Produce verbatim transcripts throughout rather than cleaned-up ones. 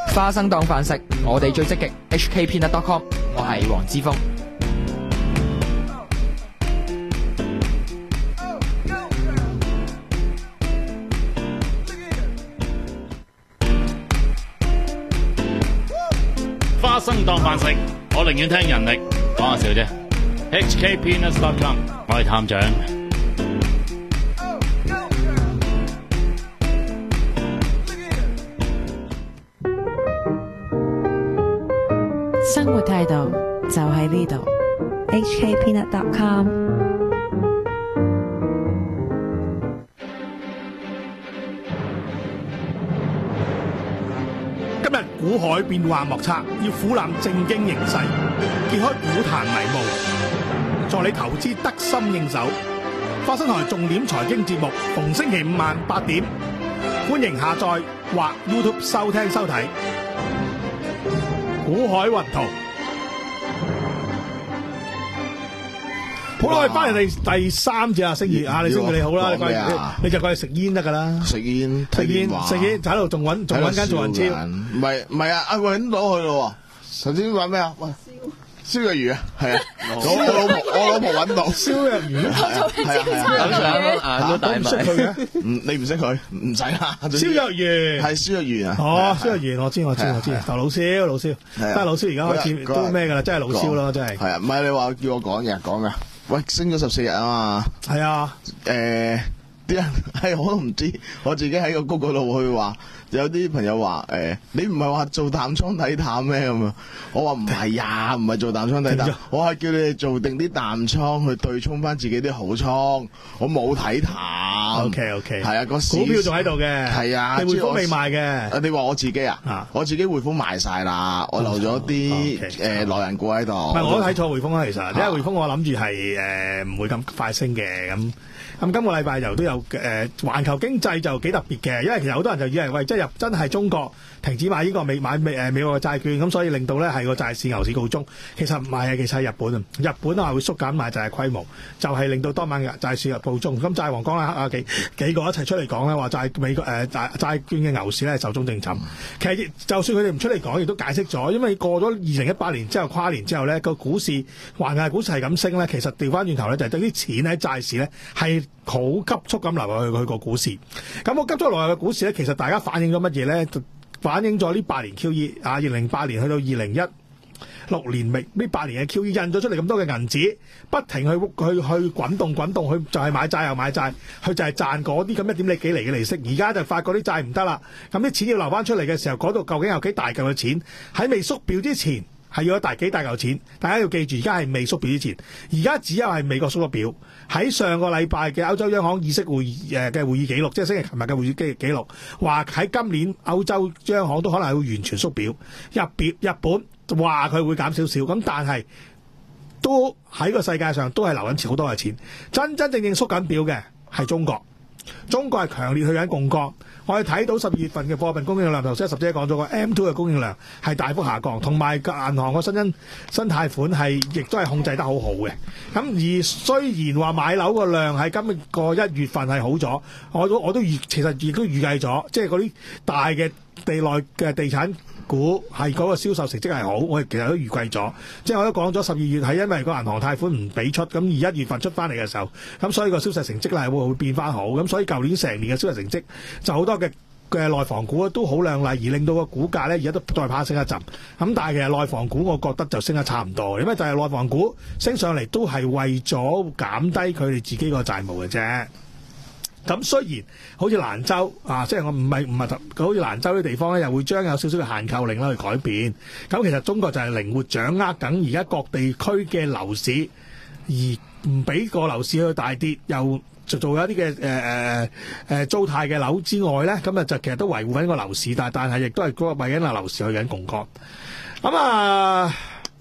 花生當飯食，我哋最積極。H K Peanut dot com， 我係黃之鋒。 花生當飯食，我寧願聽人力，講下笑啫。H K Peanut dot com， 我係探長。 生活態度就喺呢度。 H K Peanut dot com。 今日股海變幻莫測，要俯瞰正經形勢，揭開股壇迷霧，助你投資得心應手。花生台重點財經節目，逢星期五晚八點，歡迎下載或 YouTube 收聽收睇。股海雲圖，好啦，我哋翻嚟第第三節啊，星爺啊，你星爺你好啦，你過嚟你就過嚟食煙得噶啦， 食煙食煙食煙，喺度仲揾仲揾緊做人超， 唔係唔係啊，啊揾到佢咯，頭先話咩啊？喂，燒藥魚啊，係啊，我老婆我老婆揾到燒藥魚， 係啊， 啊都大唔識佢嘅， 唔你唔識佢，唔使啦， 燒藥魚係燒藥魚啊， 哦，燒藥魚我知我知我知，就老燒老燒，但係老燒而家開始都咩噶啦，真係老燒咯，真係， 係啊，唔係你話叫我講嘅講嘅。喂，升咗十四日啊嘛， 係啊， 誒、呃，啲人係我都唔知，我自己喺個谷嗰度去話，有啲朋友話誒、呃，你唔係話做淡倉睇淡咩咁啊？我話唔係呀，唔係做淡倉睇淡，我係叫你哋做定啲淡倉去對沖翻自己啲好倉，我冇睇淡。 O K O K， 係啊，個股票仲喺度嘅， 係啊， 你匯豐未賣嘅， 你話我自己啊，啊我自己匯豐賣晒啦，我留咗啲誒內人股喺度。唔係，我都睇錯匯豐啦，其實，因為匯豐我諗住係誒唔會咁快升嘅咁。咁今個禮拜又都有誒，環、呃、球經濟就幾特別嘅，因為其實好多人就以為喂，即係入真係中國停止買呢個美買美誒美國嘅債券，咁所以令到咧係個債市牛市告終。其實唔係啊，其實係日本啊，日本啊會縮減買債嘅規模，就係、是、令到當晚嘅債市告終。咁債王講啦啊幾幾個一齊出嚟講咧，話債美國誒債債券嘅牛市咧壽終正寢。其實就算佢哋唔出嚟講，亦都解釋咗，因為過咗二零一八年之後跨年之後咧，個股市環球股市係咁升咧，其實調翻轉頭咧就係對啲錢喺債市咧係好急速咁流入去佢個股市，咁我急速流入嘅股市咧，其實大家反映咗乜嘢咧？反映咗呢八年 Q E 啊，二零零八年去到二零一六年尾呢八年嘅 Q E 印咗出嚟咁多嘅銀紙，不停去去去滾動滾動，去就係買債又買債，佢就係賺嗰啲咁一點幾幾厘嘅利息。而家就發覺啲債唔得啦，咁啲錢要流翻出嚟嘅時候，嗰度究竟有幾大嚿嘅錢喺未縮表之前？係要有大幾大嚿錢，大家要記住，而家係未縮表之前，而家只有係美國縮咗表。喺上個禮拜嘅歐洲央行議息會議誒嘅會議記錄，即係星期琴日嘅會議記記錄，話喺今年歐洲央行都可能係會完全縮表。日別日本話佢會減少少，咁但係都喺個世界上都係流緊錢好多嘅錢，真真正正縮緊表嘅係中國。中國係強烈去緊槓桿，我哋睇到十二月份嘅貨幣供應量，頭先十姐講咗個 M 二 嘅供應量係大幅下降，同埋銀行個新增新貸款係亦都係控制得好好嘅。咁而雖然話買樓個量喺今個一月份係好咗，我都我都預其實亦都預計咗，即係嗰啲大嘅地內嘅地產股係嗰個銷售成績係好，我哋其實都預計咗，即係我都講咗十二月係因為個銀行貸款唔俾出，咁而一月份出翻嚟嘅時候，咁所以個銷售成績咧係會會變翻好，咁所以舊年成年嘅銷售成績就好多嘅嘅內房股都好亮麗，而令到個股價咧而家都再爬升一陣。咁但係其實內房股我覺得就升得差唔多，因為就係內房股升上嚟都係為咗減低佢哋自己個債務嘅啫。咁雖然好似蘭州啊，即係我唔係唔係好似蘭州啲地方咧，又會將有少少嘅限購令啦去改變。咁其實中國就係靈活掌握緊而家各地區嘅樓市，而唔俾個樓市去大跌，又就做一啲嘅誒誒誒租貸嘅樓之外咧，咁啊就其實都維護緊個樓市，但但係亦都係嗰個為緊個樓市去緊槓桿。咁啊〜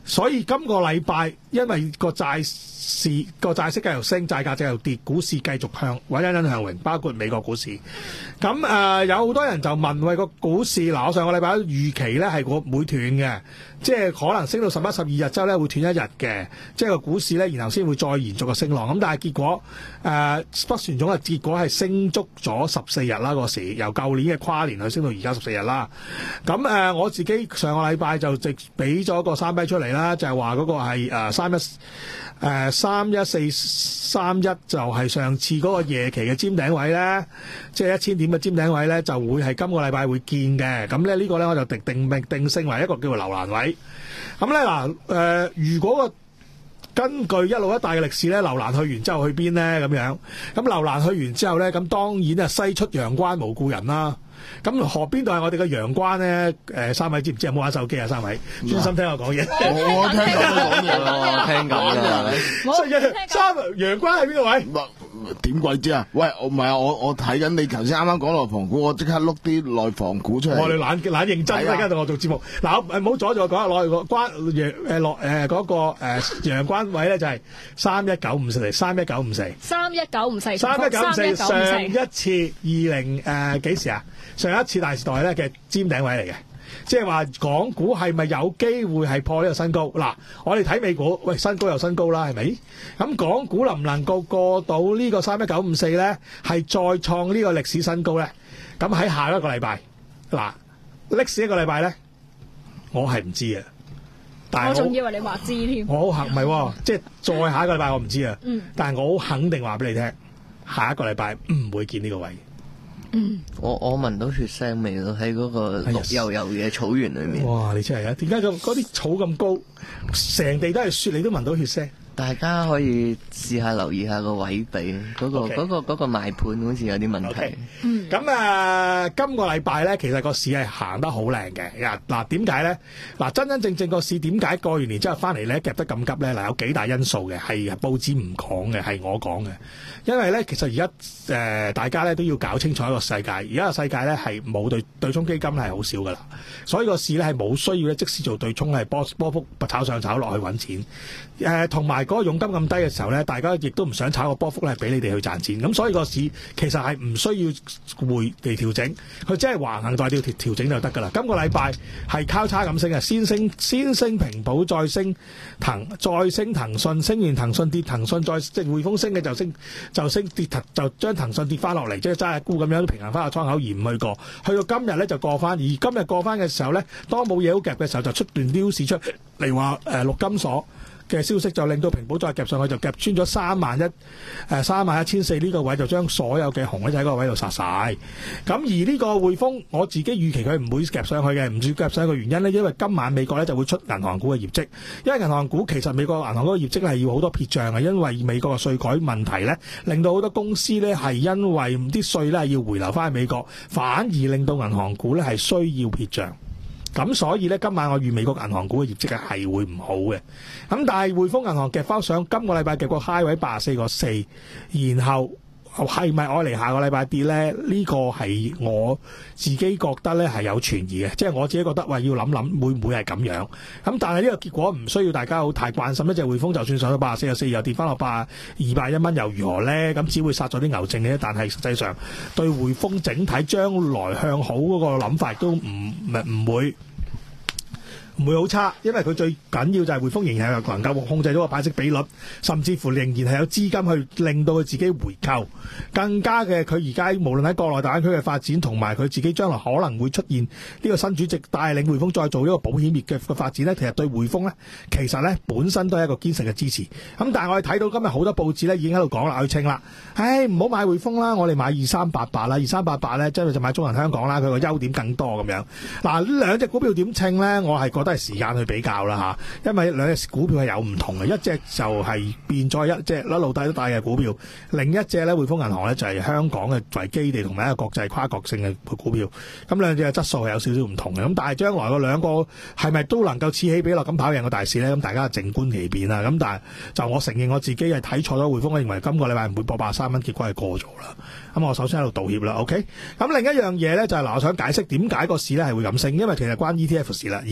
所以今個禮拜因為個債市個債息繼續升，債價繼續跌，股市繼續向穩欣欣向榮，包括美國股市。咁誒、呃、有好多人就問喂，個股市嗱，我上個禮拜預期咧係個會斷嘅，即係可能升到十一、十二日之後咧會斷一日嘅，即係個股市咧然後先會再延續個升浪。咁但係結果誒不旋踵嘅結果係升足咗十四日啦，個時由舊年嘅跨年去升到而家十四日啦。咁誒、呃、我自己上個禮拜就直俾咗個三筆出嚟啦，就係話嗰個係誒三一誒三一四三一就係上次嗰個夜期嘅尖頂位咧，即係一千點嘅尖頂位咧，就會係今個禮拜會見嘅。咁咧呢個咧我就定定定定性為一個叫做樓蘭位。咁咧嗱誒，如果個根據一路一帶嘅歷史咧，樓蘭去完之後去邊咧咁樣？咁樓蘭去完之後咧，咁當然啊西出陽關無故人啦。咁河邊度係我哋嘅陽關咧？誒，三位知唔知有冇玩手機啊？三位專心聽我講嘢。 我聽緊你講嘢咯，聽緊所以三陽關係邊個位？ 點鬼知啊？喂，我唔係啊，我我睇緊你頭先啱啱講內房股，我即刻碌啲內房股出嚟。 我哋懶懶認真，而家同我做節目。嗱，唔好阻住我講下內個關陽誒落誒嗰個誒陽關位咧，就係三一九五四，三一九五四， 三一九五四， 三一九五四。上一次二零誒幾時啊？上一次大時代咧嘅尖頂位嚟嘅，即係話港股係咪有機會係破呢個新高？嗱，我哋睇美股，喂，新高又新高啦，係咪？咁港股能唔能夠過到呢個三一九五四咧？係再創呢個歷史新高咧？咁喺下一個禮拜，嗱，歷史一個禮拜咧，我係唔知啊。但係我仲以為你話知添。 我好肯唔係，即係再下一個禮拜我唔知啊。 嗯。 但係我好肯定話俾你聽，下一個禮拜唔會見呢個位。 嗯，我我聞到血腥味咯，喺嗰個綠油油嘅草原裏面。 哇！你真係啊，點解咁嗰啲草咁高，成地都係雪，你都聞到血腥？ 大家可以試下留意下個位比，嗰、嗰個嗰、 okay. 嗰個嗰、嗰個賣盤好似有啲問題。 嗯，咁啊，今個禮拜咧，其實個市係行得好靚嘅。嗱，點解咧？嗱，真真正正個市點解過完年之後翻嚟咧夾得咁急咧？嗱，有幾大因素嘅，係報紙唔講嘅，係我講嘅。因為咧，其實而家誒大家咧都要搞清楚一個世界，而家個世界咧係冇對對沖基金係好少噶啦，所以個市咧係冇需要咧即使做對沖係波波幅炒上炒落去揾錢。誒同埋嗰個佣金咁低嘅時候咧，大家亦都唔想炒個波幅咧俾你哋去賺錢。咁所以個市其實係唔需要回地調整，佢只係橫行代調調調整就得噶啦。今個禮拜係交叉咁升嘅，先升先升平保，再升騰，再升騰訊，升完騰訊跌騰訊，再即係匯豐升嘅就升。就升跌就將騰訊跌翻落嚟，即係揸下沽咁樣平衡翻個倉口而唔去過，去到今日咧就過翻，而今日過翻嘅時候咧，當冇嘢好夾嘅時候就出段 news 出嚟話誒陸金所嘅消息就令到平保再夾上去，就夾穿咗三萬一誒三萬一千四呢個位，就將所有嘅紅咧就喺嗰個位度殺晒。咁而呢個匯豐，我自己預期佢唔會夾上去嘅，唔算夾上去嘅原因呢，因為今晚美國咧就會出銀行股嘅業績，因為銀行股其實美國銀行嗰個業績係要好多撇帳嘅，因為美國嘅稅改問題咧，令到好多公司咧係因為啲稅咧要回流翻去美國，反而令到銀行股咧係需要撇帳。咁所以咧，今晚我預美國銀行股嘅業績係會唔好嘅。咁但係匯豐銀行夾翻上今個禮拜夾個 high 位八十四個四，然後係咪我嚟下個禮拜跌咧？呢、這個係我自己覺得咧係有存疑嘅，即係我自己覺得話要諗諗會唔會係咁樣。咁但係呢個結果唔需要大家好太關心。一隻匯豐就算上到八十四個四，又跌翻落八二百一蚊，又如何咧？咁只會殺咗啲牛證嘅。但係實際上對匯豐整體將來向好嗰個諗法都唔唔唔會。唔會好差，因為佢最緊要就係匯豐仍然係能夠控制到個派息比率，甚至乎仍然係有資金去令到佢自己回購。更加嘅佢而家無論喺國內大灣區嘅發展，同埋佢自己將來可能會出現呢個新主席帶領匯豐再做一個保險業嘅嘅發展呢，其實對匯豐呢，其實呢本身都係一個堅實嘅支持。咁但係我哋睇到今日好多報紙呢已經喺度講啦，去稱啦，唉唔好買匯豐啦，我哋買二三八八啦，二三八八呢，即係就買中銀香港啦，佢個優點更多咁樣。嗱呢兩隻股票點稱呢？我係覺得係時間去比較啦嚇，因為兩隻股票係有唔同嘅，一隻就係變咗一隻一路帶都帶嘅股票，另一隻咧匯豐銀行咧就係香港嘅為基地同埋一個國際跨國性嘅股票，咁兩隻嘅質素係有少少唔同嘅，咁但係將來個兩個係咪都能夠此起彼落咁跑贏個大市咧？咁大家靜觀其變啦。咁但係就我承認我自己係睇錯咗匯豐，我認為今個禮拜唔會破八十三蚊，結果係過咗啦。咁我首先喺度道歉啦 ，OK。咁另一樣嘢咧就係嗱，我想解釋點解個市咧係會咁升，因為其實關 E T F 事啦。而家好多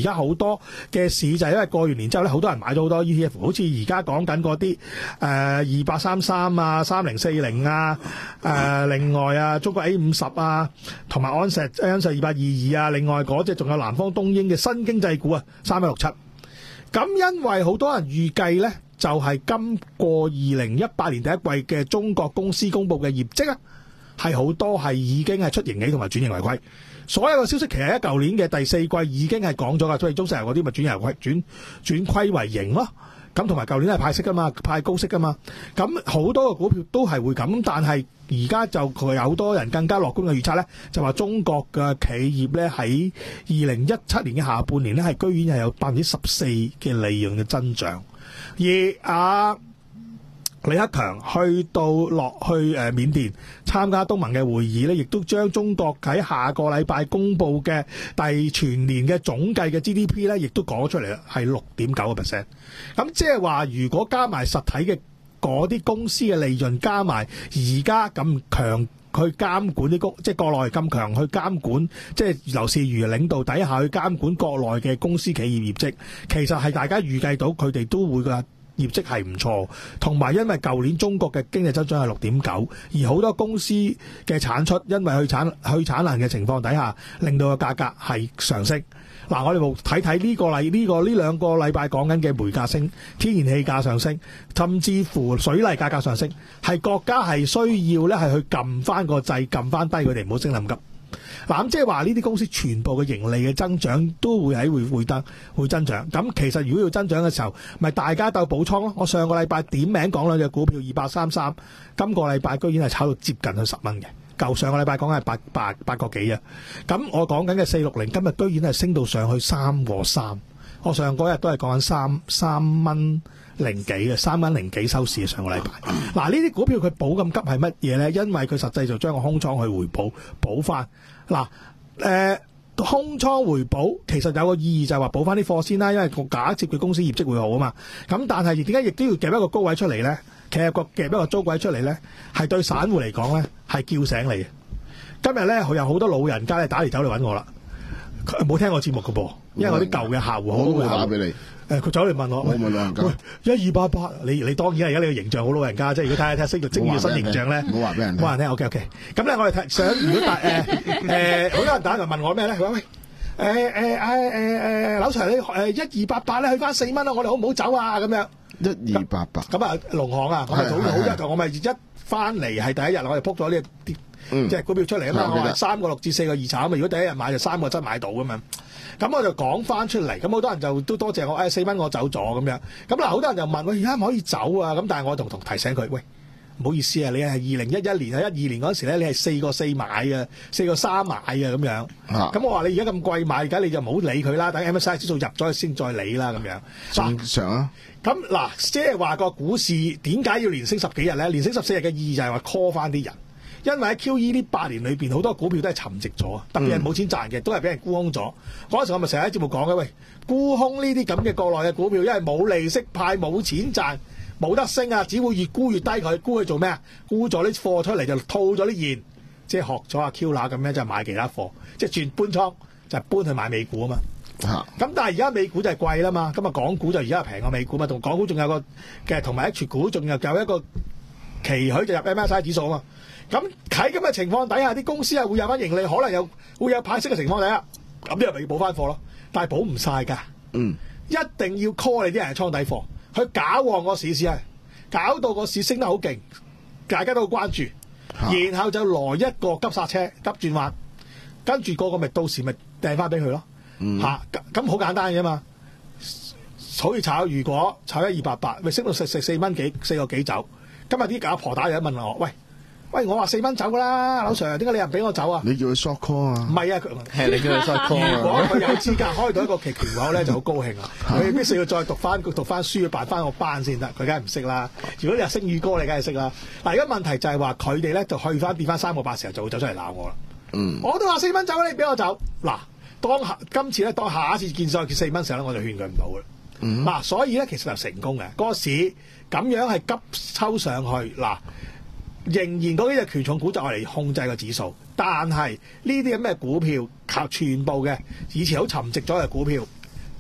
多嘅市就係因為過完年之後咧，好多人買咗好多 E T F， 好似而家講緊嗰啲誒二八三三啊、三零四零啊、誒、呃、另外啊中國 A 五十啊，同埋安石安石二八二二啊，另外嗰隻仲有南方東英嘅新經濟股啊，三一六七。咁因為好多人預計咧，就係、是、今個二零一八年第一季嘅中國公司公布嘅業績啊，係好多係已經係出盈喜同埋轉盈為虧。所有嘅消息其實喺舊年嘅第四季已經係講咗噶，所以中石油嗰啲咪轉盈為虧，轉轉虧為盈咯。咁同埋舊年係派息噶嘛，派高息噶嘛。咁好多個股票都係會咁，但係而家就佢有好多人更加樂觀嘅預測咧，就話中國嘅企業咧喺二零一七年嘅下半年咧係居然係有百分之十四嘅利潤嘅增長。而啊李克強去到落去誒緬甸參加東盟嘅會議咧，亦都將中國喺下個禮拜公布嘅第全年嘅總計嘅 G D P 咧，亦都講出嚟啦，係六點九個 percent。咁即係話，如果加埋實體嘅嗰啲公司嘅利潤，加埋而家咁強去監管啲公，即係國內咁強去監管，即係劉士余領導底下去監管國內嘅公司企業業績，其實係大家預計到佢哋都會㗎。業績係唔錯，同埋因為舊年中國嘅經濟增長係六點九，而好多公司嘅產出因為去產去產能嘅情況底下，令到個價格係上升。嗱，我哋冇睇睇呢個禮呢、呢個呢兩個禮拜講緊嘅煤價升、天然氣價上升，甚至乎水泥價格上升，係國家係需要咧係去撳翻個掣，撳翻低佢哋，唔好升咁急。嗱，咁即係話呢啲公司全部嘅盈利嘅增長都會喺會會得會增長。咁其實如果要增長嘅時候，咪大家鬥補倉咯。我上個禮拜點名講兩隻股票二八三三，今個禮拜居然係炒到接近去十蚊嘅。舊上個禮拜講係八八八個幾啊。咁我講緊嘅四六零今日居然係升到上去三個三。我上嗰日都係講緊三三蚊零幾嘅，三蚊零幾收市嘅上個禮拜。嗱，呢啲股票佢補咁急係乜嘢咧？因為佢實際就將個空倉去回補補翻。嗱，誒空倉回補其實有個意義就係話補翻啲貨先啦，因為假設佢公司業績會好啊嘛。咁但係點解亦都要夾一個高位出嚟咧？其實個夾一個租位出嚟咧，係對散戶嚟講咧係叫醒你嘅。今日咧佢有好多老人家咧打嚟走嚟揾我啦，佢冇聽我節目嘅噃，因為我啲舊嘅客戶好多會打俾你。誒佢走嚟問我， 我問老人家， 喂一二八八，你你當然係而家你個形象好老人家，即係如果睇下睇下識到精嘅新形象咧， 唔好話俾人， 冇人聽。OK OK，咁咧我哋睇想如果大誒誒好多人打嚟問我咩咧？佢話喂誒誒誒誒誒，劉 Sir 你誒一二八八咧去翻四蚊啦，我哋好唔好走啊？咁樣一二八八， 咁啊農行啊，我咪早好一，我咪一翻嚟係第一日，我哋撲咗呢啲即係股票出嚟啊嘛，我話三個六至四個二炒啊嘛，如果第一日買就三個七買到噶嘛。咁我就講翻出嚟，咁好多人就都多謝我，誒四蚊我走咗咁樣。咁嗱，好多人就問我而家唔可以走啊？咁但係我同同提醒佢，喂，唔好意思啊，你係二零一一年啊一二年嗰時咧，你係四個四買嘅，四個三買嘅咁樣。咁、啊、我話你而家咁貴買，而家你就唔好理佢啦，等 M S C I 指數入咗先再理啦咁樣。 正常啊。 咁嗱，即係話個股市點解要連升十幾日咧？連升十四日嘅意義就係話 call 翻啲人。因為喺 Q E 呢八年裏邊，好多股票都係沉寂咗，特別係冇錢賺嘅，都係俾人沽空咗。嗰陣時我咪成日喺節目講嘅，喂，沽空呢啲咁嘅國內嘅股票，因為冇利息派、冇錢賺、冇得升啊，只會越沽越低佢。沽去做咩啊？沽咗啲貨出嚟就套咗啲現，即係學咗阿 Q 乸咁樣，就買其他貨，即係轉搬倉，就係搬去買美股啊嘛。咁、啊、但係而家美股就係貴啦嘛，咁啊港股就而家係平過美股嘛，同港股仲有個嘅同埋 H 股仲有有一個期許就入 M S C I 指數啊嘛。咁喺咁嘅情況底下，啲公司係會有翻盈利，可能有會有派息嘅情況底下，咁啲人咪要補翻貨咯。但係補唔晒㗎，嗯，一定要 call 你啲人係倉底貨，去搞旺個市市係，搞到個市升得好勁，大家都好關注，啊、然後就來一個急剎車、急轉彎，跟住個個咪到時咪掟翻俾佢咯，嚇咁好簡單嘅嘛。好似炒，如果炒一二八八，咪升到食食四蚊幾四個幾走。今日啲阿婆打嚟問我，喂。喂，我話四蚊走噶啦，劉 Sir，點解你又唔俾我走啊？ 你叫佢 short call 啊？ 唔係啊， 係你叫佢 short call 啊。 如果佢有資格開到一個期權口咧，就好高興啊！佢必須要再讀翻讀翻書，要辦翻個班先得。佢梗係唔識啦。如果你係星宇哥，你梗係識啦。嗱，而家問題就係話佢哋咧就去翻跌翻三個八時候，就會走出嚟鬧我啦。嗯，我都話四蚊走，你俾我走。嗱，當下今次咧，當下一次見再四蚊時候咧，我就勸佢唔到嘅。嗯，嗱，所以咧其實就成功嘅。嗰個市咁樣係急抽上去嗱。仍然嗰啲隻權重股就係嚟控制個指數，但係呢啲咁嘅股票靠全部嘅以前好沉寂咗嘅股票，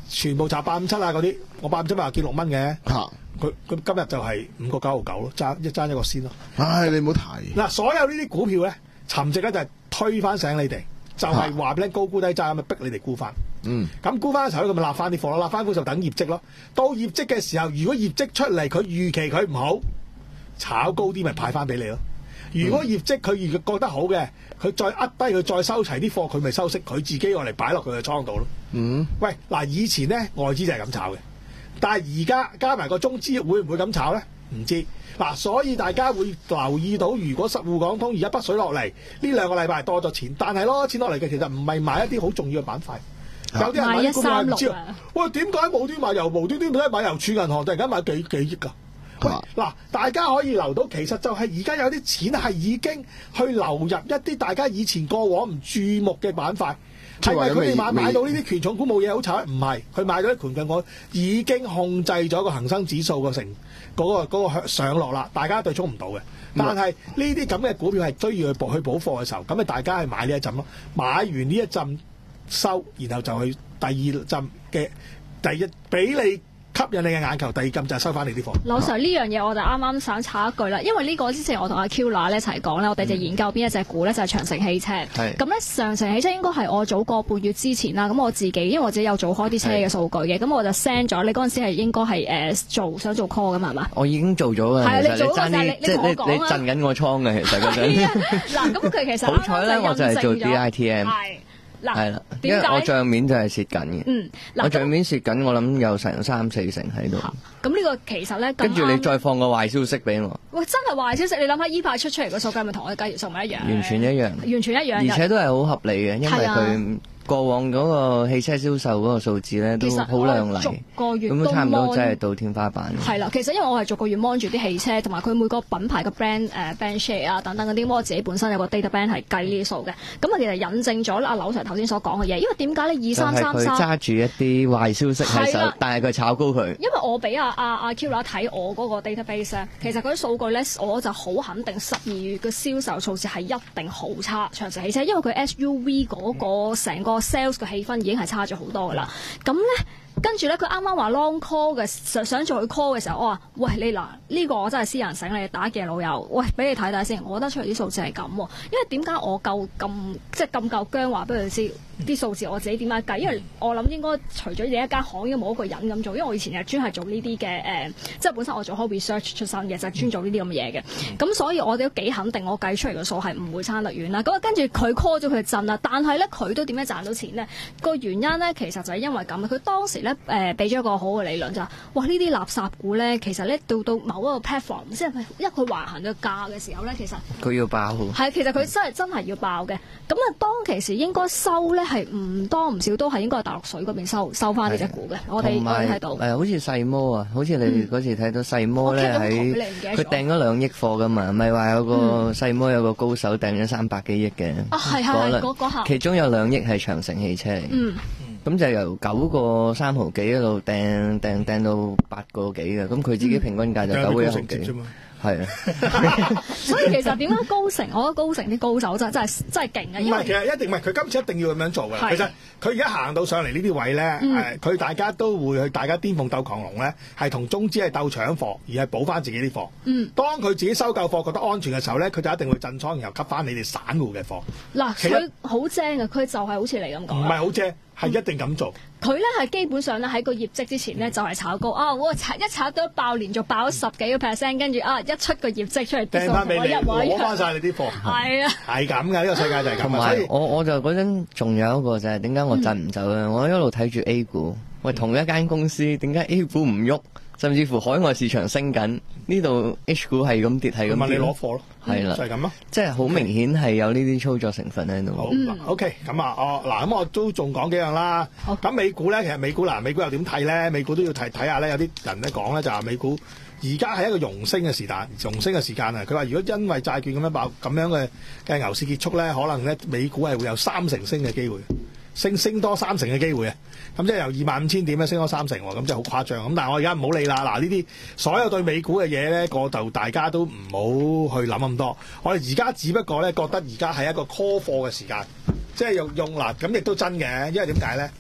全部查八五七啊嗰啲，我八五七咪話見六蚊嘅， 嚇佢佢今日就係五個九毫九咯，爭一爭一個先咯。 唉，你唔好提。 嗱，所有呢啲股票咧，沉寂咧就係推翻醒你哋，就係話俾你高沽低揸咁，咪逼你哋沽翻。 嗯， 咁沽翻嘅時候咧，佢咪立翻啲貨咯，立翻股就等業績咯。到業績嘅時候，如果業績出嚟，佢預期佢唔好，炒高啲咪派翻俾你咯。如果業績佢如果覺得好嘅，佢再呃低佢，再收齊啲貨，佢咪收息，佢自己攞嚟擺落佢嘅倉度咯。 嗯， 喂，嗱，以前咧外資就係咁炒嘅，但係而家加埋個中資會唔會咁炒咧？唔知。嗱，所以大家會留意到，如果實滬港通而家北水落嚟，呢兩個禮拜係多咗錢，但係攞錢落嚟嘅其實唔係買一啲好重要嘅板塊。有啲人買啲股票係唔知啊，喂，點解無端買油無端端睇買郵儲銀行，突然間買幾幾億㗎？喂，嗱，大家可以留到，其實就係而家有啲錢係已經去流入一啲大家以前過往唔注目嘅板塊。係咪佢哋買買到呢啲權重股冇嘢好炒？唔係，佢買到啲權重股已經控制咗個恒生指數個成嗰個嗰個上落啦，大家對沖唔到嘅。但係呢啲咁嘅股票係需要去補去補貨嘅時候，咁咪大家係買呢一陣咯。買完呢一陣收，然後就去第二陣嘅第一俾你吸引你嘅眼球，第二陣就係收翻你啲貨。 老 Sir 呢樣嘢我就啱啱想插一句啦，因為呢個之前我同阿 Q 娜咧一齊講咧，我哋就研究邊一隻股咧就係長城汽車。咁咧長城汽車應該係我早個半月之前啦，咁我自己因為我自己有做開啲車嘅數據嘅，咁我就 send 咗。你嗰陣時係應該係誒做想做 call 㗎嘛係嘛？ 我已經做咗㗎。係啊，你做嗰陣你你同我講啊。你震緊我倉嘅其實嗰陣。嗱，咁佢其實好彩咧，我就係做 D I T M。 嗱， 係啦，因為我帳面就係蝕緊嘅。 嗯， 我帳面蝕緊，我諗有成三四成喺度。 咁呢個其實咧， 跟住你再放個壞消息俾我。 喂，真係壞消息！你諗下依排出出嚟個數據，咪同我計條數咪一樣？ 完全一樣， 完全一樣， 而且都係好合理嘅，因為佢過往嗰個汽車銷售嗰個數字咧都好亮麗，咁差唔多真係到天花板。 係啦，其實因為我係逐個月 mon 住啲汽車，同埋佢每個品牌嘅 brand 誒、uh, brand share 啊等等嗰啲，我自己本身有個 data band 係計呢啲數嘅。咁啊，其實引證咗阿劉 Sir 頭先所講嘅嘢，因為點解咧？二三三三， 佢揸住一啲壞消息喺手，但係佢炒高佢。 因為我俾阿阿阿 Q 啦睇我嗰個 database 咧，其實嗰啲數據咧，我就好肯定十二月嘅銷售數字係一定好差，長城汽車，因為佢 S U V 嗰個成個 sales 嘅氣氛已經係差咗好多噶啦，咁咧跟住咧佢啱啱話 long call 嘅想想做佢 call 嘅時候，我話喂你嗱呢、呢個我真係私人醒你打嘅老友，喂俾你睇睇先，我覺得出嚟啲數字係咁，因為點解我夠咁即係咁夠薑話俾佢知啲數字我自己點樣計？因為我諗應該除咗你一間行，應該冇一個人咁做，因為我以前係專係做呢啲嘅誒，即係本身我做開 research 出身嘅，就係、是、專做呢啲咁嘅嘢嘅。咁、嗯、所以我哋都幾肯定，我計出嚟嘅數係唔會差得遠啦。咁跟住佢 call 咗佢震啦，但係咧佢都點樣賺到錢咧？個原因咧其實就係因為咁，佢當時咧誒俾咗一個好嘅理論就係、是，哇呢啲垃圾股咧，其實咧到到某一個 platform，即係因為佢橫行嘅價嘅時候咧，其實佢要爆。 係，其實佢真係真係要爆嘅。咁啊，當其時應該收咧係唔多唔少都係應該係大陸水嗰邊收收翻呢隻股嘅。我哋我哋睇到誒，好似細摩啊，好似你嗰時睇到細摩咧喺佢訂咗兩億貨噶嘛，咪話有個細摩有個高手訂咗三百幾億嘅。 啊，係係嗰嗰下， 其中有兩億係長城汽車嚟。嗯。咁就由九個三毫幾一路掟掟掟到八個幾嘅，咁佢自己平均價就九個一毫幾。係啊， 所以其實點解高盛？我覺得高盛啲高手真真係真係勁啊！ 唔係，其實一定唔係佢今次一定要咁樣做㗎。其實佢而家行到上嚟呢啲位咧，誒、嗯，佢、呃、大家都會去大家顛鳳鬥狂龍咧，係同中資係鬥搶貨，而係補翻自己啲貨。嗯，當佢自己收夠貨覺得安全嘅時候咧，佢就一定會震倉，然後吸翻你哋散戶嘅貨。嗱， 佢好正啊！佢就係好似你咁講， 唔係好正。係一定咁做。 佢咧係基本上咧喺個業績之前咧就係炒高啊！我炒一炒都爆，連續爆咗十幾個 percent，跟住啊一出個業績出嚟， 掟翻俾你，攞翻晒你啲貨。係啊，係咁嘅，呢個世界就係咁。 同埋我我就嗰陣仲有一個就係點解我震唔走咧？嗯、我一路睇住 A 股，喂同一間公司點解 A 股唔喐？甚至乎海外市場升緊，呢度 H 股係咁跌，係咁跌。問你攞貨咯， 係啦， 就係咁咯。 即係好明顯係有呢啲操作成分喺度。 好、嗯、OK，咁啊，哦嗱，咁我都仲講幾樣啦。咁美股咧，其實美股嗱，美股又點睇咧？美股都要睇睇下咧。有啲人咧講咧，就話美股而家係一個熔升嘅時間，熔升嘅時間啊。佢話如果因為債券咁樣爆咁樣嘅嘅牛市結束咧，可能咧美股係會有三成升嘅機會。升升多三成嘅機會啊！咁即係由二萬五千點咧升多三成喎，咁即係好誇張。咁但係我而家唔好理啦。嗱，呢啲所有對美股嘅嘢咧，個就大家都唔好去諗咁多。我哋而家只不過咧覺得而家係一個 call 貨嘅時間，即係用用嗱，咁亦都真嘅。因為點解咧？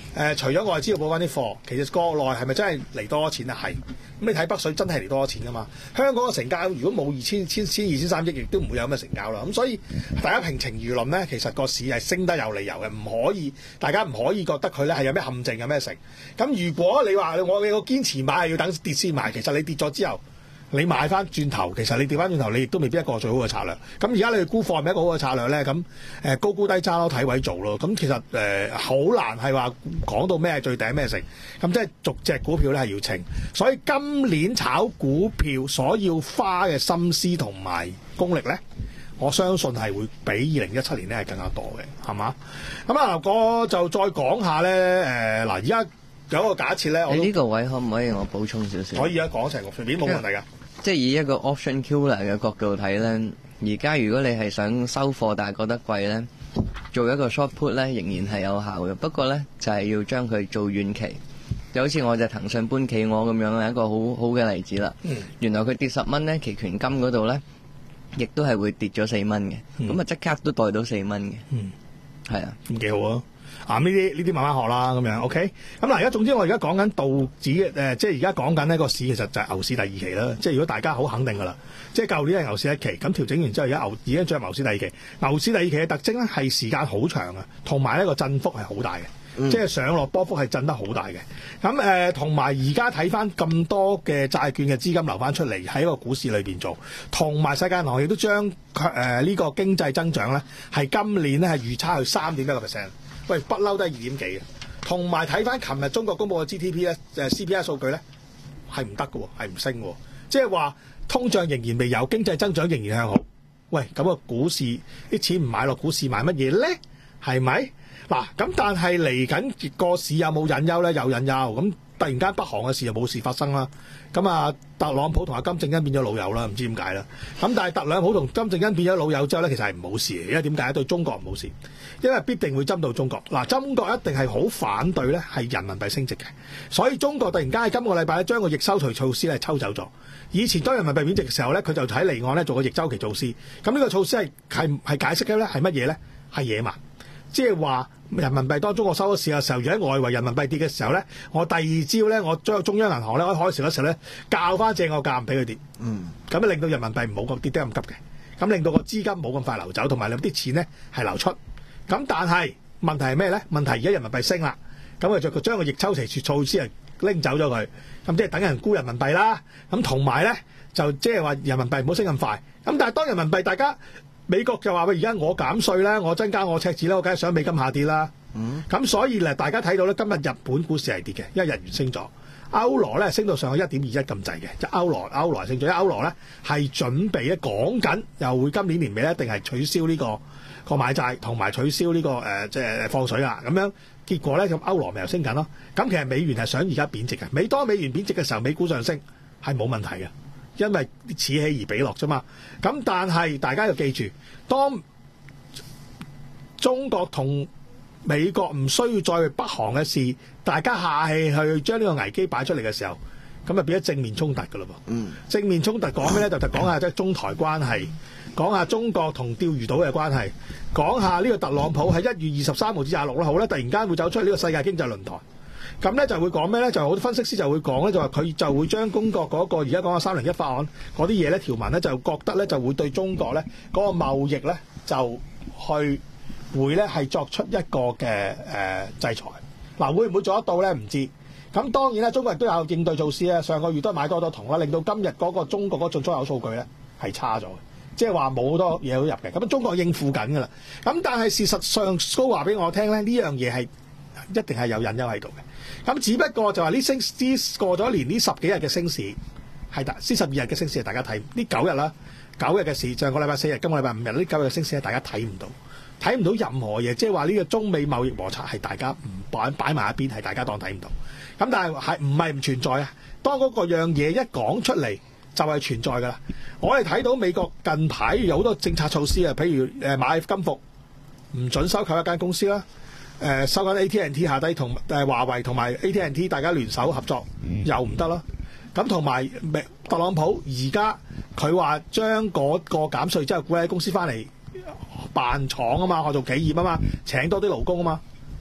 呃、除咗外資要補翻啲貨，其實國內係咪真係嚟多咗錢啊？係。咁你睇北水真係嚟多咗錢噶嘛？香港嘅成交如果冇二千千千二千三億，亦都唔會有咁嘅成交啦。咁所以大家平情輿論咧，其實個市係升得有理由嘅，唔可以大家唔可以覺得佢咧係有咩陷阱有咩成。咁如果你話我你個堅持買係要等跌先買，其實你跌咗之後。你買翻轉頭，其實你調翻轉頭，你亦都未必一個最好嘅策略。咁而家你去沽貨係咪一個好嘅策略咧？咁誒高沽低揸咯，睇位做咯。咁其實誒好、呃、難係話講到咩係最頂咩成。咁即係逐隻股票咧係要清。所以今年炒股票所要花嘅心思同埋功力咧，我相信係會比二零一七年咧係更加多嘅，係嘛？咁啊，我就再講下咧誒嗱，而、呃、家有一個假設咧，我你呢個位可唔可以我補充少少？ 可以啊，講成個隨便冇問題㗎。 即係以一個 option killer 嘅角度睇咧，而家如果你係想收貨但係覺得貴咧，做一個 short put 咧仍然係有效嘅。不過咧就係、是、要將佢做遠期，就好似我隻騰訊搬企鵝咁樣係一個好好嘅例子啦。嗯、原來佢跌十蚊咧，期權金嗰度咧，亦都係會跌咗四蚊嘅，咁啊即刻都袋到四蚊嘅。嗯，係啊， 咁幾好啊！啊！呢啲呢啲慢慢學啦，咁樣 OK。咁嗱，而家總之我而家講緊道指誒、呃，即係而家講緊呢個市其實就係牛市第二期啦。即係如果大家好肯定噶啦，即係舊年係牛市一期，咁調整完之後而家牛已經進入牛市第二期。牛市第二期嘅特徵咧係時間好長啊，同埋呢個振幅係好大嘅，嗯、即係上落波幅係震得好大嘅。咁誒，同埋而家睇翻咁多嘅債券嘅資金流翻出嚟喺個股市裏邊做，同埋世界銀行亦都將誒呢個經濟增長咧係今年咧係預測去三點一個 percent。喂，不嬲都係二點幾嘅，同埋睇翻琴日中國公佈嘅 G D P 咧，誒 C P I 數據咧係唔得嘅喎，係唔升嘅，即係話通脹仍然未有，經濟增長仍然向好。喂，咁個股市啲錢唔買落股市買乜嘢咧？係咪？嗱，咁但係嚟緊個市有冇隱憂咧？有隱憂，咁突然間北韓嘅事又冇事發生啦。咁啊，特朗普同阿金正恩變咗老友啦，唔知點解啦。咁但係特朗普同金正恩變咗老友之後咧，其實係唔好事，因為點解？對中國唔好事，因為必定會針對中國。嗱，中國一定係好反對咧，係人民幣升值嘅。所以中國突然間喺今個禮拜咧，將個逆收除措施咧抽走咗。以前當人民幣貶值嘅時候咧，佢就喺離岸咧做個逆周期措施。咁呢個措施係係係解釋嘅咧係乜嘢咧？係野蠻，即係話人民幣當中國收咗市嘅時候，如果喺外圍人民幣跌嘅時候咧，我第二朝咧，我將中央銀行咧可以開市嗰時候咧，校翻正個價唔俾佢跌。嗯，咁樣令到人民幣唔好咁跌得咁急嘅，咁令到個資金冇咁快流走，同埋令啲錢咧係流出。咁但係問題係咩咧？問題而家人民幣升啦，咁佢就將個逆周期措施係拎走咗佢，咁即係等人沽人民幣啦。咁同埋咧就即係話人民幣唔好升咁快。咁但係當人民幣大家美國就話喂，而家我減稅咧，我增加我赤字咧，我梗係想美金下跌啦。咁、嗯、所以咧，大家睇到咧，今日日本股市係跌嘅，因為日元升咗，歐羅咧升到上去一點二一咁滯嘅，即係歐羅歐羅升咗，因為歐羅咧係準備咧講緊又會今年年尾咧一定係取消呢、這個個買債同埋取消呢、這個誒即係放水啦。咁樣結果咧咁歐羅咪又升緊咯。咁其實美元係想而家貶值嘅，每當美元貶值嘅時候，美股上升係冇問題嘅。因為此起而彼落啫嘛，咁但係大家要記住，當中國同美國唔需要再為北韓嘅事，大家下氣去將呢個危機擺出嚟嘅時候，咁啊變咗正面衝突噶嘞噃。嗯，正面衝突講咩咧？就就講下即係中台關係，講下中國同釣魚島嘅關係，講下呢個特朗普喺一月二十三號至廿六號咧，突然間會走出呢個世界經濟論壇。咁咧就會講咩咧？就好多分析師就會講咧，就話佢就會將中國嗰個而家講嘅三零一法案嗰啲嘢咧條文咧，就覺得咧就會對中國咧嗰個貿易咧就去會咧係作出一個嘅誒、呃、制裁。嗱，會唔會做得到咧？唔知。咁當然啦，中國亦都有應對措施咧。上個月都買多咗銅啦，令到今日嗰個中國嗰個進出口數據咧係差咗嘅，即係話冇好多嘢好入嘅。咁中國應付緊㗎啦。咁但係事實上，蘇話俾我聽咧，呢樣嘢係一定係有隱憂喺度嘅。咁只不過就話呢升啲過咗年呢十幾日嘅升市係大，呢十二日嘅升市係大家睇呢九日啦，九日嘅市上個禮拜四日，今個禮拜五日呢九日嘅升市係大家睇唔到，睇唔到任何嘢，即係話呢個中美貿易摩擦係大家唔擺擺埋一邊，係大家當睇唔到。咁但係係唔係唔存在啊？當嗰個樣嘢一講出嚟就係存在㗎啦。我哋睇到美國近排有好多政策措施啊，譬如誒買金服唔準收購一間公司啦。誒、呃、收緊 A T and T 下低同誒華為同埋 A T and T 大家聯手合作、嗯、又唔得啦。咁同埋特朗普而家佢話將嗰個減稅之後，鼓勵公司翻嚟辦廠啊嘛，學做企業啊嘛，請多啲勞工啊嘛。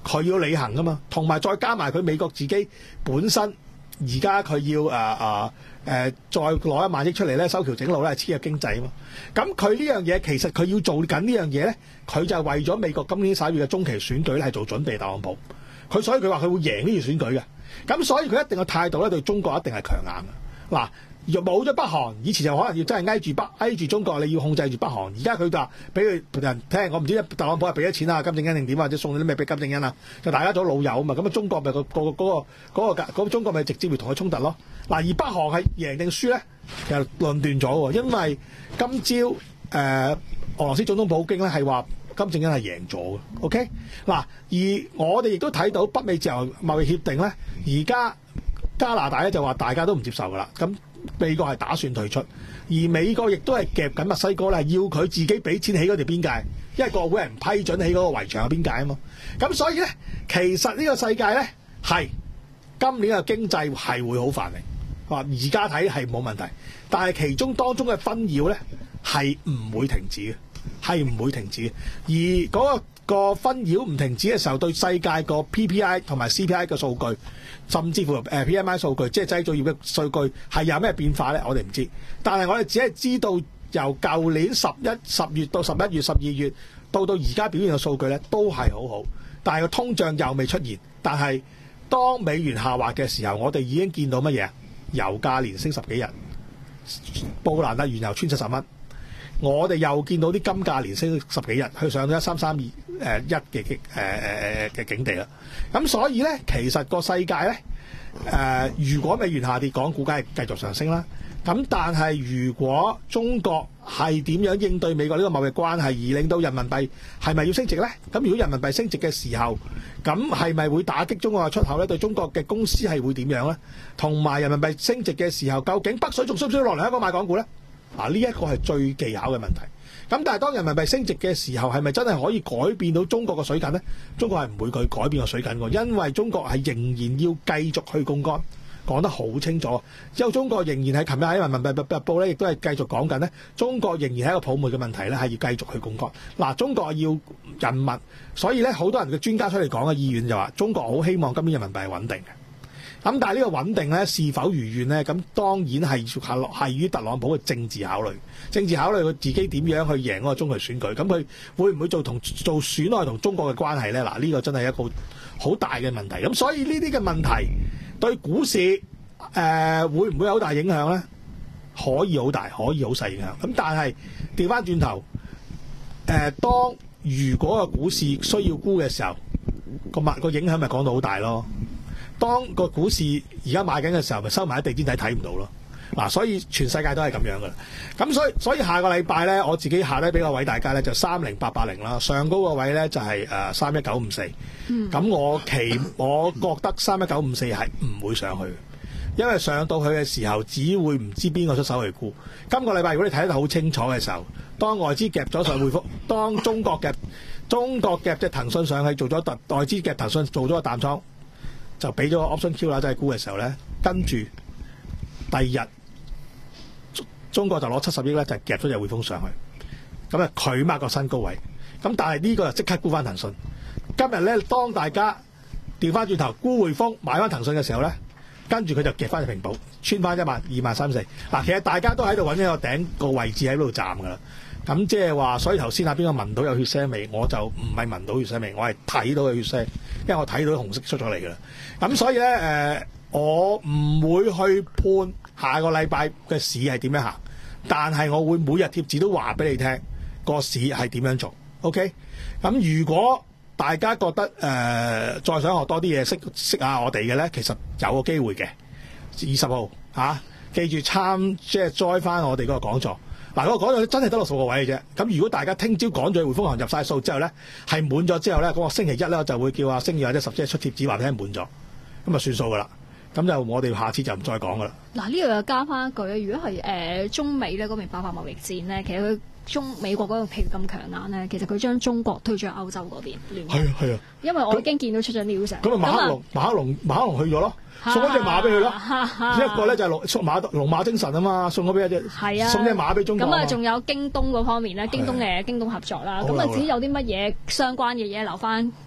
佢要履行噶嘛，同埋再加埋佢美國自己本身而家佢要誒誒誒再攞一萬億出嚟咧，修橋整路咧，係刺激經濟啊嘛。咁佢呢樣嘢其實佢要做緊呢樣嘢咧，佢就係為咗美國今年十一月嘅中期選舉咧係做準備。特朗普佢所以佢話佢會贏呢次選舉嘅，咁所以佢一定嘅態度咧對中國一定係強硬嘅。嗱，若冇咗北韓，以前就可能要真係挨住北挨住中國，你要控制住北韓。而家佢就話俾佢人聽，我唔知特朗普係俾咗錢啊，金正恩定點或者送咗啲咩俾金正恩啊？就大家做老友啊嘛，咁啊中國咪、嗰個、嗰個嗰、嗰個嗰、嗰個嗰個、中國咪直接會同佢衝突咯。嗱，而北韓係贏定輸咧，其實論斷咗喎，因為今朝誒、呃、俄羅斯總統普京咧係話金正恩係贏咗嘅。OK， 嗱，而我哋亦都睇到北美自由貿易協定咧，而家加拿大咧就話大家都唔接受噶啦，咁美國係打算退出，而美國亦都係夾緊墨西哥咧，要佢自己俾錢起嗰條邊界，因為國會係唔批准起嗰個圍牆嘅邊界啊嘛。咁所以咧，其實呢個世界咧係今年嘅經濟係會好繁榮。話而家睇係冇問題，但係其中當中嘅紛擾咧係唔會停止嘅，係唔會停止嘅。而嗰、嗰個、嗰個紛擾唔停止嘅時候，對世界個 P P I 同埋 C P I 嘅數據，甚至乎誒 P M I 數據，即係製造業嘅數據係有咩變化咧？我哋唔知，但係我哋只係知道由舊年十一十月到十一月、十二月到到而家表現嘅數據咧都係好好，但係個通脹又未出現。但係當美元下滑嘅時候，我哋已經見到乜嘢？油價連升十幾日，布蘭特原油穿七十蚊，我哋又見到啲金價連升十幾日，去上到一三三二誒一嘅誒誒嘅境地啦。咁所以咧，其實個世界咧誒、呃，如果美元下跌，港股梗係繼續上升啦。咁但係如果中國係點樣應對美國呢個貿易關係，而令到人民幣係咪要升值咧？咁如果人民幣升值嘅時候，咁係咪會打擊中國嘅出口咧？對中國嘅公司係會點樣咧？同埋人民幣升值嘅時候，究竟北水仲需唔需要落嚟香港買港股咧？嗱，呢一個係最技巧嘅問題。咁但係當人民幣升值嘅時候，係咪真係可以改變到中國嘅水緊咧？中國係唔會佢改變個水緊嘅，因為中國係仍然要繼續去槓桿。講得好清楚，之後中國仍然係琴日喺人民幣日報咧，亦都係繼續講緊咧。中國仍然係一個泡沫嘅問題咧，係要繼續去槓桿。嗱，中國要人民，所以咧好多人嘅專家出嚟講嘅意願就話，中國好希望今年人民幣係穩定嘅。咁但係呢個穩定咧是否如願咧？咁當然係係於特朗普嘅政治考慮，政治考慮佢自己點樣去贏嗰個中期選舉。咁佢會唔會做同做損害同中國嘅關係咧？嗱，呢個真係一個好大嘅問題。咁所以呢啲嘅問題對股市誒、呃、會唔會有好大影響咧？可以好大，可以好細影響。咁但係調翻轉頭，誒、呃、當如果個股市需要沽嘅時候，個物個影響咪講到好大咯。當個股市而家買緊嘅時候，咪收埋喺地氈底睇唔到咯。嗱、啊，所以全世界都係咁樣噶啦。咁所以所以下個禮拜咧，我自己下低俾個位大家咧，就三零八八零啦。上高個位咧就係誒三一九五四。咁、嗯、我期我覺得三一九五四係唔會上去，因為上到去嘅時候，只會唔知邊個出手去沽。今個禮拜如果你睇得好清楚嘅時候，當外資夾咗上匯豐，當中國夾中國夾隻騰訊上去做咗特外資夾騰訊做咗個淡倉。就俾咗個 option Q 啦，即係沽嘅時候咧，跟住第二日中國就攞七十億咧，就夾咗隻匯豐上去，咁啊佢擘個新高位，咁但係呢個就即刻沽翻騰訊。今日咧，當大家調翻轉頭沽匯豐買翻騰訊嘅時候咧，跟住佢就夾翻隻平保，穿翻一萬二萬三四。嗱，其實大家都喺度揾一個頂個位置喺度站㗎啦。咁即係話，所以頭先下邊個聞到有血腥味，我就唔係聞到血腥味，我係睇到有血腥，因為我睇到紅色出咗嚟㗎啦。咁所以咧，誒、呃，我唔會去判下個禮拜嘅市係點樣行，但係我會每日貼紙都話俾你聽個市係點樣做。OK，咁如果大家覺得誒、呃、再想學多啲嘢，識識下我哋嘅咧，其實有個機會嘅。二十號嚇，記住參即係 join 翻我哋嗰個講座。嗱，嗰個講座真係得落數個位嘅啫。咁如果大家聽朝趕咗去匯豐行入晒數之後咧，係滿咗之後咧，嗰個星期一咧，我就會叫阿星宇或者十姐出貼紙話聽滿咗，咁啊算數噶啦。咁就我哋下次就唔再講噶啦。嗱， 呢度又加翻一句咧，如果係誒、呃、中美咧嗰邊爆發貿易戰咧，其實佢中美國嗰個譬如咁強硬咧，其實佢將中國推咗去歐洲嗰邊聯。係啊係啊，因為我已經見到出咗 news。咁啊馬克龍馬克龍馬克龍去咗咯。送咗隻馬俾佢咯，一個咧就係龍送馬龍馬精神啊嘛，送咗俾一隻，啊、送隻馬俾中國。咁啊，仲有京東嗰方面咧，京東嘅京東合作啦。咁啊，至於有啲乜嘢相關嘅嘢留翻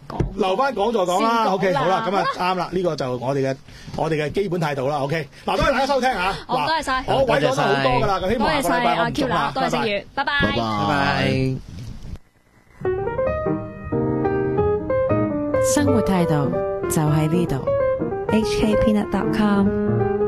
講。 留翻講座講啦先講 ，OK， 啦好啦，咁啊啱啦，呢個就我哋嘅我哋嘅基本態度啦，OK。嗱，多謝大家收聽嚇， 好多謝晒我位講得好多㗎啦，咁希多謝望下個禮拜晒阿我唔 Q 做啦，， 啦多謝星月，拜拜。 拜拜拜。 生活態度就喺呢度。 h k peanut dot com